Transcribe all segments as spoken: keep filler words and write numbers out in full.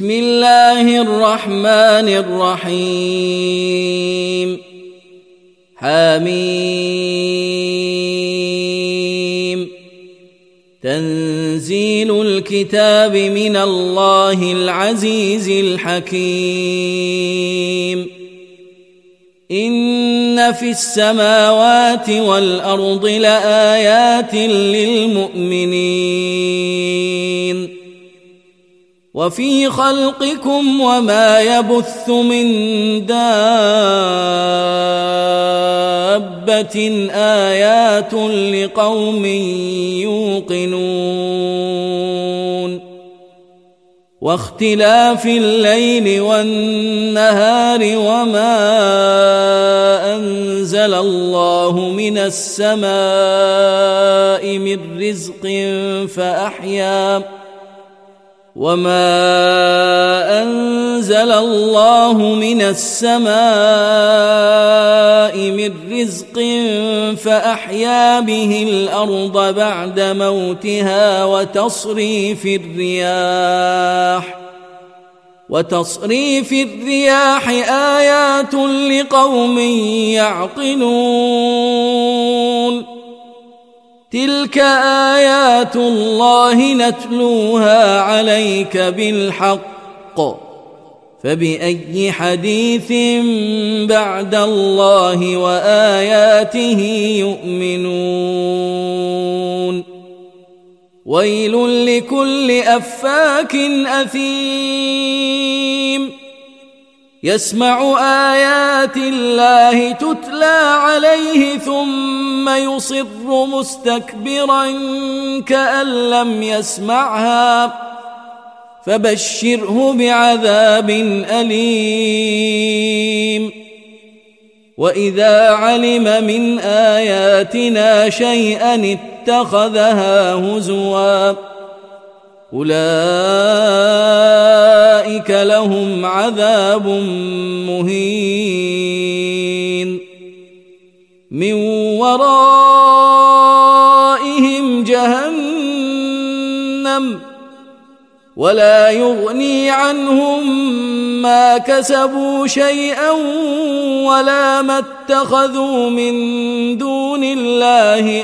بسم الله الرحمن الرحيم حميم تنزيل الكتاب من الله العزيز الحكيم إن في السماوات والأرض لآيات للمؤمنين وفي خلقكم وما يبث من دابة آيات لقوم يوقنون واختلاف الليل والنهار وما أنزل الله من السماء من رزق فأحيا وما أنزل الله من السماء من رزق فأحيا به الأرض بعد موتها وتصريف الرياح وتصريف الرياح آيات لقوم يعقلون تلك آيات الله نتلوها عليك بالحق فبأي حديث بعد الله وآياته يؤمنون ويل لكل أفاك أثيم يسمع آيات الله تتلى عليه ثم يصر مستكبرا كأن لم يسمعها فبشره بعذاب أليم وإذا علم من آياتنا شيئا اتخذها هزوا أولئك لهم عذاب مهين من ورائهم جهنم ولا يغني عنهم ما كسبوا شيئا ولا ما اتخذوا من دون الله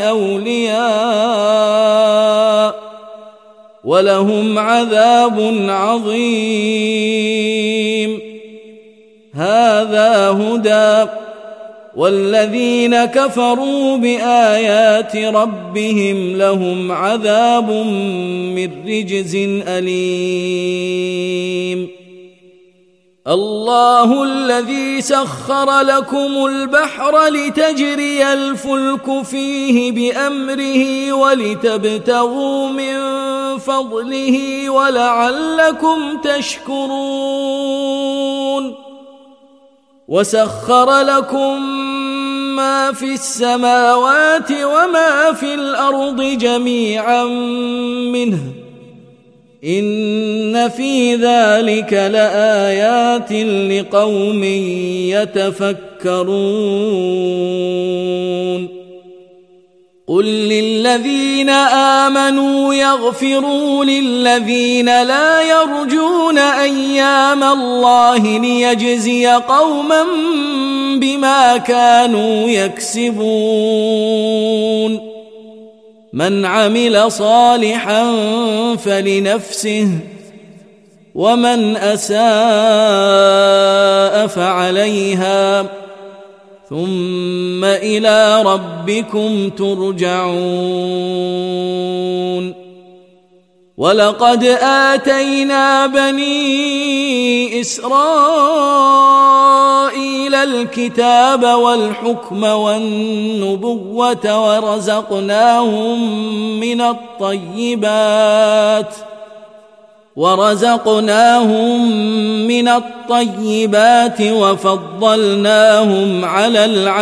أولياء ولهم عذاب عظيم هذا هدى والذين كفروا بآيات ربهم لهم عذاب من رجز أليم الله الذي سخر لكم البحر لتجري الفلك فيه بأمره ولتبتغوا من فضله ولعلكم تشكرون وسخر لكم ما في السماوات وما في الأرض جميعا منه إن في ذلك لآيات لقوم يتفكرون قل للذين آمنوا يغفروا للذين لا يرجون أيام الله ليجزي قوما بما كانوا يكسبون من عمل صالحا فلنفسه ومن أساء فعليها ثم إلى ربكم ترجعون ولقد آتينا بني إسرائيل الكتاب والحكم والنبوة ورزقناهم من الطيبات ورزقناهم من الطيبات وفضلناهم على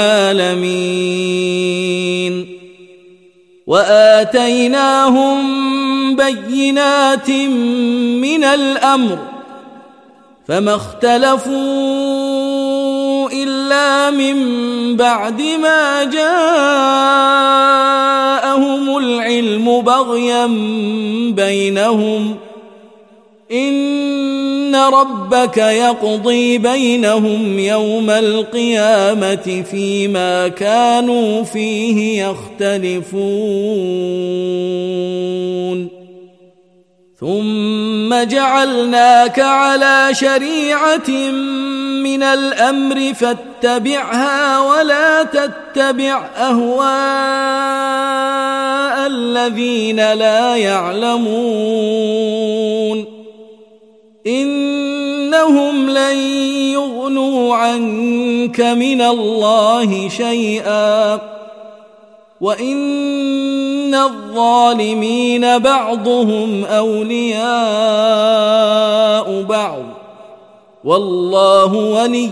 العالمين وآتيناهم بينات من الأمر فما اختلفوا إلا من بعد ما جاءهم العلم بغيا بينهم إن ربك يقضي بينهم يوم القيامة فيما كانوا فيه يختلفون ثم جعلناك على شريعة من الأمر فاتبعها ولا تتبع أهواء الذين لا يعلمون إنهم لن يغنوا عنك من الله شيئا وإن الظالمين بعضهم أولياء بعض والله ولي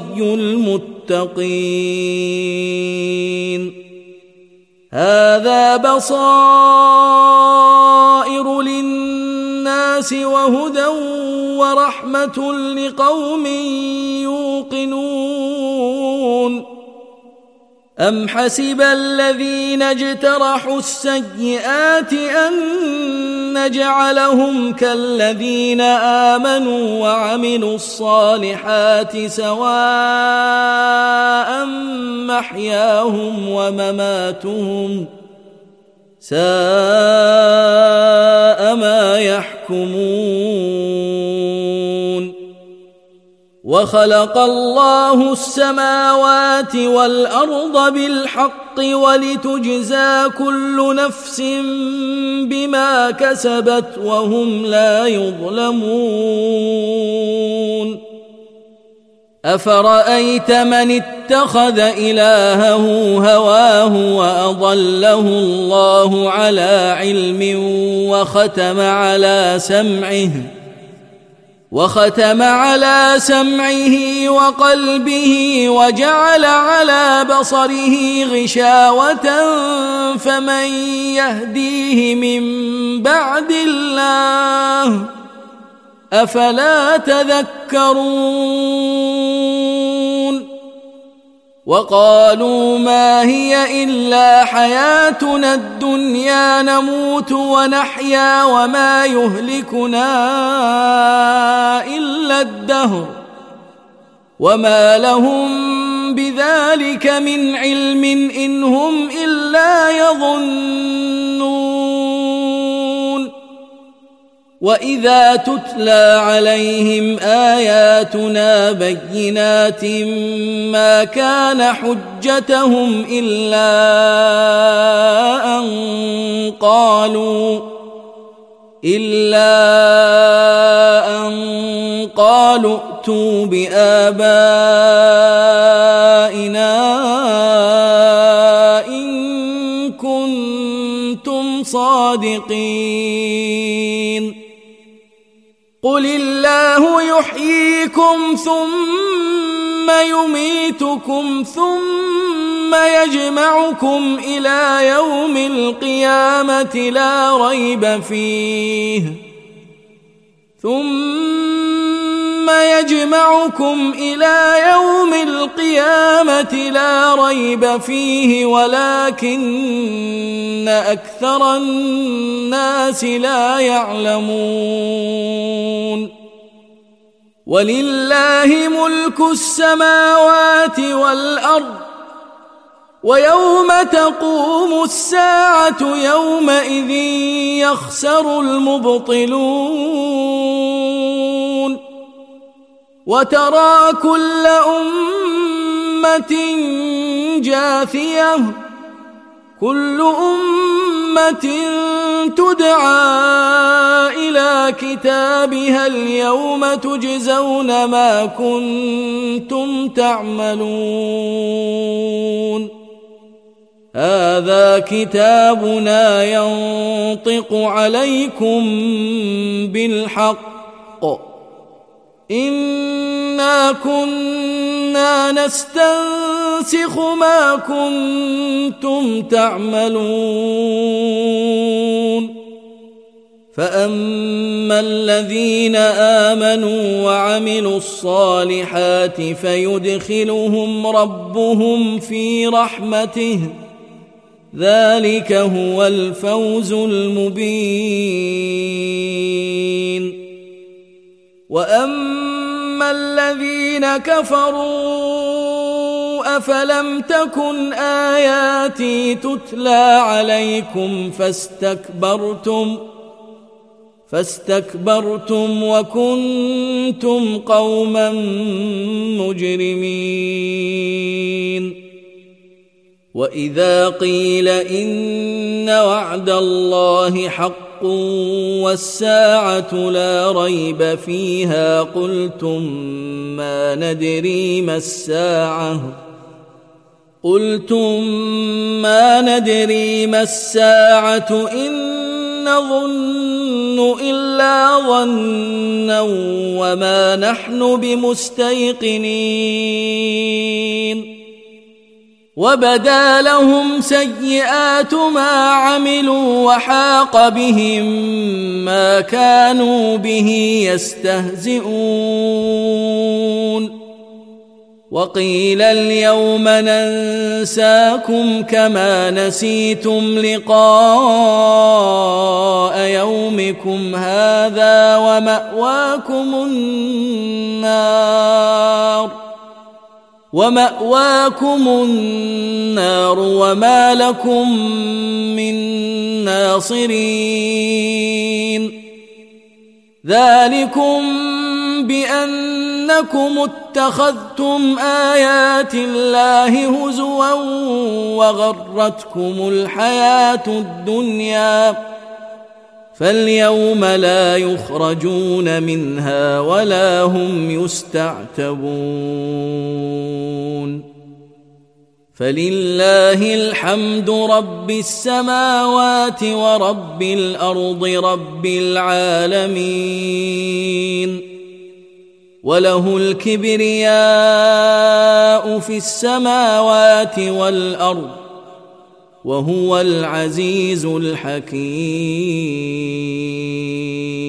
المتقين هذا بصائر للناس وهدى ورحمة لقوم يوقنون أم حسب الذين اجترحوا السيئات أن نجعلهم كالذين آمنوا وعملوا الصالحات سواء محياهم ومماتهم ساء ما يحكمون وخلق الله السماوات والأرض بالحق ولتجزى كل نفس بما كسبت وهم لا يظلمون أفرأيت من اتخذ إلهه هواه وأضله الله على علم وختم على سمعه وختم على سمعه وقلبه وجعل على بصره غشاوة فمن يهديه من بعد الله أفلا تذكرون وقالوا ما هي إلا حياتنا الدنيا نموت ونحيا وما يهلكنا إلا الدهر وما لهم بذلك من علم إن هم إلا يظنون وإذا تتلى عليهم آياتنا بينات ما كان حجتهم إلا أن قالوا إلا أن قالوا ائتوا بآبائنا إن كنتم صادقين قل الله يحييكم ثم يميتكم ثم يجمعكم إلى يوم القيامة لا ريب فيه ثم يجمعكم إلى يوم القيامة لا ريب فيه ولكن أكثر الناس لا يعلمون ولله ملك السماوات والأرض ويوم تقوم الساعة يومئذ يخسر المبطلون وترى كل أمة جاثية كل أمة تدعى إلى كتابها اليوم تجزون ما كنتم تعملون هذا كتابنا ينطق عليكم بالحق إنا كنا نستنسخ ما كنتم تعملون فأما الذين آمنوا وعملوا الصالحات فيدخلهم ربهم في رحمته ذلك هو الفوز المبين وأما أما الذين كفروا أفلم تكن آياتي تتلى عليكم فاستكبرتم فاستكبرتم وكنتم قوما مجرمين وإذا قيل إن وعد الله حق والساعة لا ريب فيها قلتم ما ندري ما الساعة قلتم ما ندري ما الساعة إن نظن إلا ظنا وما نحن بمستيقنين وبدا لهم سيئات ما عملوا وحاق بهم ما كانوا به يستهزئون وقيل اليوم ننساكم كما نسيتم لقاء يومكم هذا ومأواكم النار ومأواكم النار وما لكم من ناصرين ذلكم بأنكم اتخذتم آيات الله هزوا وغرتكم الحياة الدنيا فاليوم لا يخرجون منها ولا هم يستعتبون فلله الحمد رب السماوات ورب الأرض رب العالمين وله الكبرياء في السماوات والأرض وهو العزيز الحكيم.